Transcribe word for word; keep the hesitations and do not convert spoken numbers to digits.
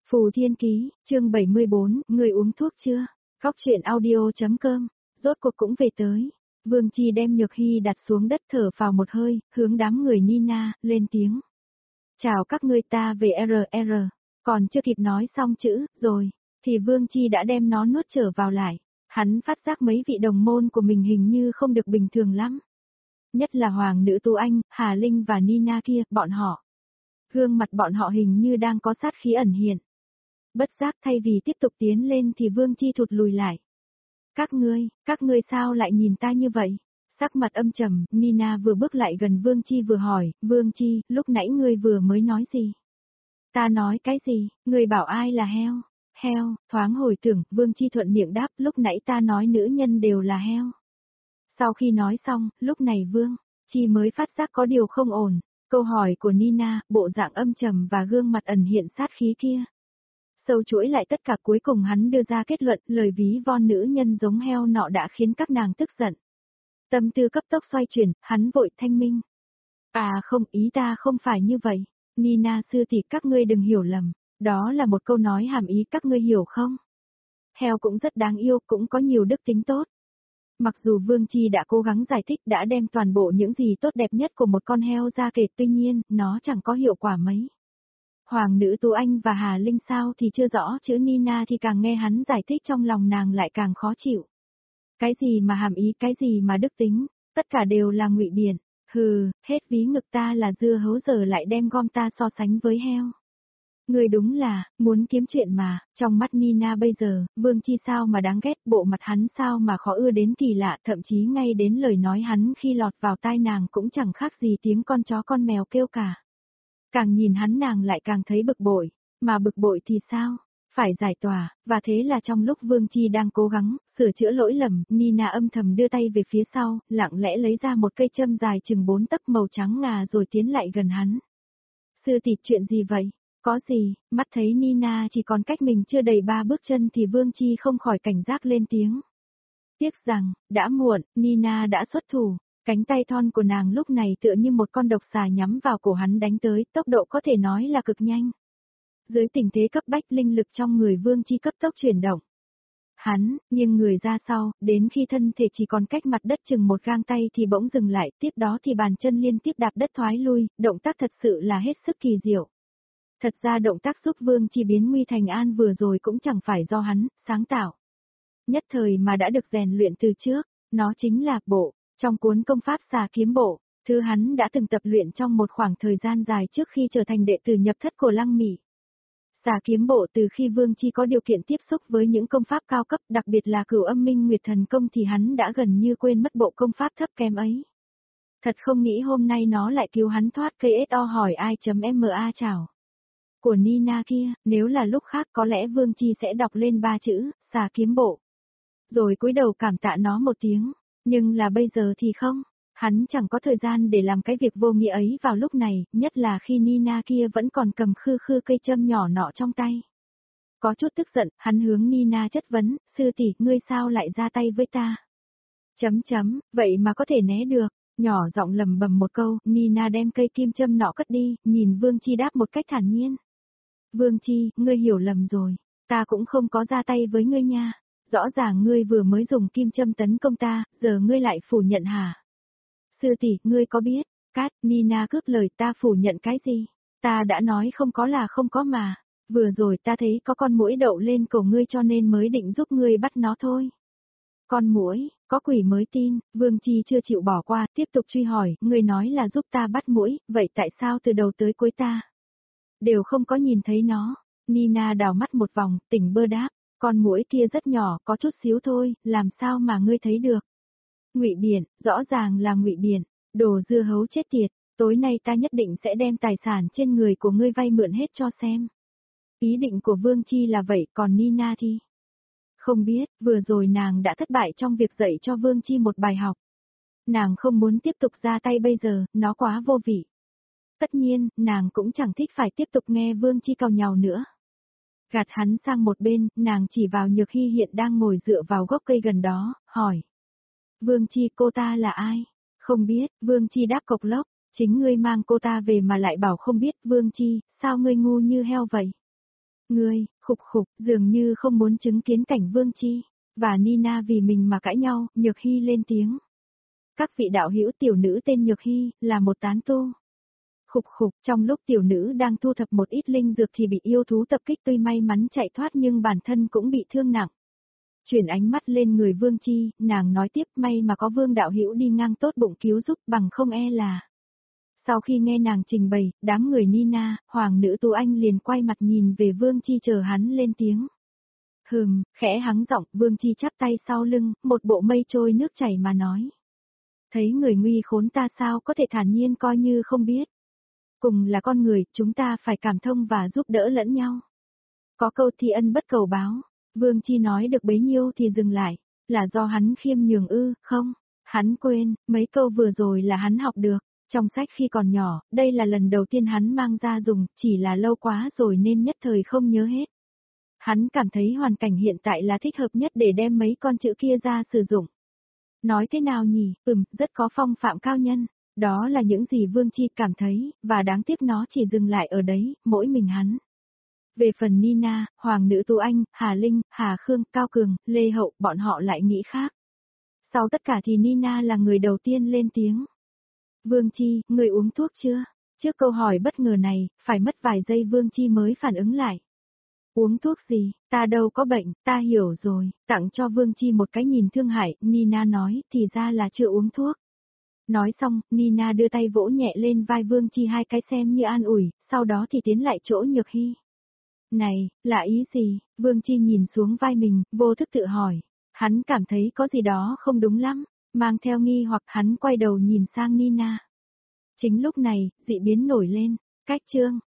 Phù Thiên Ký, chương bảy mươi bốn, người uống thuốc chưa? Góc truyện audio.com, rốt cuộc cũng về tới. Vương Chi đem Nhược Hy đặt xuống đất thở vào một hơi, hướng đám người Nina, lên tiếng. Chào các ngươi, ta về R R, còn chưa kịp nói xong chữ, rồi, thì Vương Chi đã đem nó nuốt trở vào lại. Hắn phát giác mấy vị đồng môn của mình hình như không được bình thường lắm. Nhất là Hoàng nữ Tú Anh, Hà Linh và Nina kia, bọn họ. Gương mặt bọn họ hình như đang có sát khí ẩn hiện. Bất giác thay vì tiếp tục tiến lên thì Vương Chi thụt lùi lại. Các ngươi, các ngươi sao lại nhìn ta như vậy? Sắc mặt âm trầm, Nina vừa bước lại gần Vương Chi vừa hỏi, Vương Chi, lúc nãy ngươi vừa mới nói gì? Ta nói cái gì, ngươi bảo ai là heo? Heo, thoáng hồi tưởng, Vương Chi thuận miệng đáp, lúc nãy ta nói nữ nhân đều là heo. Sau khi nói xong, lúc này Vương Chi mới phát giác có điều không ổn. Câu hỏi của Nina, bộ dạng âm trầm và gương mặt ẩn hiện sát khí kia. Sâu chuỗi lại tất cả, cuối cùng hắn đưa ra kết luận, lời ví von nữ nhân giống heo nọ đã khiến các nàng tức giận. Tâm tư cấp tốc xoay chuyển, hắn vội thanh minh. À không, ý ta không phải như vậy. Nina sư tỷ, các ngươi đừng hiểu lầm. Đó là một câu nói hàm ý, các ngươi hiểu không? Heo cũng rất đáng yêu, cũng có nhiều đức tính tốt. Mặc dù Vương Chi đã cố gắng giải thích, đã đem toàn bộ những gì tốt đẹp nhất của một con heo ra kể, tuy nhiên, nó chẳng có hiệu quả mấy. Hoàng nữ Tú Anh và Hà Linh sao thì chưa rõ, chữ Nina thì càng nghe hắn giải thích trong lòng nàng lại càng khó chịu. Cái gì mà hàm ý, cái gì mà đức tính, tất cả đều là ngụy biện. Hừ, hết ví ngực ta là dưa hấu giờ lại đem gom ta so sánh với heo. Người đúng là, muốn kiếm chuyện mà, trong mắt Nina bây giờ, Vương Chi sao mà đáng ghét, bộ mặt hắn sao mà khó ưa đến kỳ lạ, thậm chí ngay đến lời nói hắn khi lọt vào tai nàng cũng chẳng khác gì tiếng con chó con mèo kêu cả. Càng nhìn hắn nàng lại càng thấy bực bội, mà bực bội thì sao? Phải giải tỏa, và thế là trong lúc Vương Chi đang cố gắng, sửa chữa lỗi lầm, Nina âm thầm đưa tay về phía sau, lặng lẽ lấy ra một cây châm dài chừng bốn tấc màu trắng ngà rồi tiến lại gần hắn. Sư tỷ, chuyện gì vậy? Có gì? Mắt thấy Nina chỉ còn cách mình chưa đầy ba bước chân thì Vương Chi không khỏi cảnh giác lên tiếng. Tiếc rằng, đã muộn, Nina đã xuất thủ. Cánh tay thon của nàng lúc này tựa như một con độc xà nhắm vào cổ hắn đánh tới, tốc độ có thể nói là cực nhanh. Dưới tình thế cấp bách, linh lực trong người Vương Chi cấp tốc chuyển động. Hắn, nghiêng người ra sau, đến khi thân thể chỉ còn cách mặt đất chừng một gang tay thì bỗng dừng lại, tiếp đó thì bàn chân liên tiếp đạp đất thoái lui, động tác thật sự là hết sức kỳ diệu. Thật ra động tác giúp Vương Chi biến nguy thành an vừa rồi cũng chẳng phải do hắn sáng tạo. Nhất thời mà đã được rèn luyện từ trước, nó chính là bộ. Trong cuốn công pháp xà kiếm bộ, thứ hắn đã từng tập luyện trong một khoảng thời gian dài trước khi trở thành đệ tử nhập thất của Lăng Mị. Xà kiếm bộ từ khi Vương Chi có điều kiện tiếp xúc với những công pháp cao cấp, đặc biệt là Cửu Âm Minh Nguyệt Thần Công thì hắn đã gần như quên mất bộ công pháp thấp kém ấy. Thật không nghĩ hôm nay nó lại cứu hắn thoát cây ét o hỏi ai.ma chào. Của Nina kia, nếu là lúc khác có lẽ Vương Chi sẽ đọc lên ba chữ, xà kiếm bộ. Rồi cúi đầu cảm tạ nó một tiếng. Nhưng là bây giờ thì không, hắn chẳng có thời gian để làm cái việc vô nghĩa ấy vào lúc này, nhất là khi Nina kia vẫn còn cầm khư khư cây châm nhỏ nọ trong tay. Có chút tức giận, hắn hướng Nina chất vấn, sư tỷ, ngươi sao lại ra tay với ta? Chấm chấm, vậy mà có thể né được, nhỏ giọng lầm bầm một câu, Nina đem cây kim châm nọ cất đi, nhìn Vương Chi đáp một cách thản nhiên. Vương Chi, ngươi hiểu lầm rồi, ta cũng không có ra tay với ngươi nha. Rõ ràng ngươi vừa mới dùng kim châm tấn công ta, giờ ngươi lại phủ nhận hả? Sư tỷ, ngươi có biết? Cát, Nina cướp lời, ta phủ nhận cái gì? Ta đã nói không có là không có mà. Vừa rồi ta thấy có con muỗi đậu lên cổ ngươi cho nên mới định giúp ngươi bắt nó thôi. Con muỗi, có quỷ mới tin, Vương Chi chưa chịu bỏ qua, tiếp tục truy hỏi, ngươi nói là giúp ta bắt muỗi, vậy tại sao từ đầu tới cuối ta đều không có nhìn thấy nó? Nina đảo mắt một vòng, tỉnh bơ đáp. Con muỗi kia rất nhỏ, có chút xíu thôi, làm sao mà ngươi thấy được? Ngụy biện, rõ ràng là ngụy biện, đồ dưa hấu chết tiệt, tối nay ta nhất định sẽ đem tài sản trên người của ngươi vay mượn hết cho xem. Ý định của Vương Chi là vậy, còn Nina thì không biết, vừa rồi nàng đã thất bại trong việc dạy cho Vương Chi một bài học. Nàng không muốn tiếp tục ra tay bây giờ, nó quá vô vị. Tất nhiên, nàng cũng chẳng thích phải tiếp tục nghe Vương Chi càu nhàu nữa. Gạt hắn sang một bên, nàng chỉ vào Nhược Hy hiện đang ngồi dựa vào gốc cây gần đó, hỏi. Vương Chi, cô ta là ai? Không biết, Vương Chi đáp cộc lốc, chính ngươi mang cô ta về mà lại bảo không biết. Vương Chi, sao ngươi ngu như heo vậy? Ngươi, khục khục, dường như không muốn chứng kiến cảnh Vương Chi và Nina vì mình mà cãi nhau, Nhược Hy lên tiếng. Các vị đạo hữu, tiểu nữ tên Nhược Hy, là một tán tu. Khục khục, trong lúc tiểu nữ đang thu thập một ít linh dược thì bị yêu thú tập kích, tuy may mắn chạy thoát nhưng bản thân cũng bị thương nặng. Chuyển ánh mắt lên người Vương Chi, nàng nói tiếp, may mà có Vương đạo hữu đi ngang tốt bụng cứu giúp, bằng không e là. Sau khi nghe nàng trình bày, đám người Nina, hoàng nữ Tu Anh liền quay mặt nhìn về Vương Chi chờ hắn lên tiếng. Hừm, khẽ hắng giọng, Vương Chi chắp tay sau lưng, một bộ mây trôi nước chảy mà nói. Thấy người nguy khốn ta sao có thể thản nhiên coi như không biết. Cùng là con người, chúng ta phải cảm thông và giúp đỡ lẫn nhau. Có câu thi ân bất cầu báo, Vương Chi nói được bấy nhiêu thì dừng lại, là do hắn khiêm nhường ư, không, hắn quên, mấy câu vừa rồi là hắn học được, trong sách khi còn nhỏ, đây là lần đầu tiên hắn mang ra dùng, chỉ là lâu quá rồi nên nhất thời không nhớ hết. Hắn cảm thấy hoàn cảnh hiện tại là thích hợp nhất để đem mấy con chữ kia ra sử dụng. Nói thế nào nhỉ, ừm, rất có phong phạm cao nhân. Đó là những gì Vương Chi cảm thấy, và đáng tiếc nó chỉ dừng lại ở đấy, mỗi mình hắn. Về phần Nina, Hoàng nữ Tu Anh, Hà Linh, Hà Khương, Cao Cường, Lê Hậu, bọn họ lại nghĩ khác. Sau tất cả thì Nina là người đầu tiên lên tiếng. Vương Chi, người uống thuốc chưa? Trước câu hỏi bất ngờ này, phải mất vài giây Vương Chi mới phản ứng lại. Uống thuốc gì, ta đâu có bệnh, ta hiểu rồi, tặng cho Vương Chi một cái nhìn thương hại, Nina nói, thì ra là chưa uống thuốc. Nói xong, Nina đưa tay vỗ nhẹ lên vai Vương Chi hai cái xem như an ủi, sau đó thì tiến lại chỗ Nhược Hy. Này, là ý gì? Vương Chi nhìn xuống vai mình, vô thức tự hỏi. Hắn cảm thấy có gì đó không đúng lắm, mang theo nghi hoặc hắn quay đầu nhìn sang Nina. Chính lúc này, dị biến nổi lên, cách chương.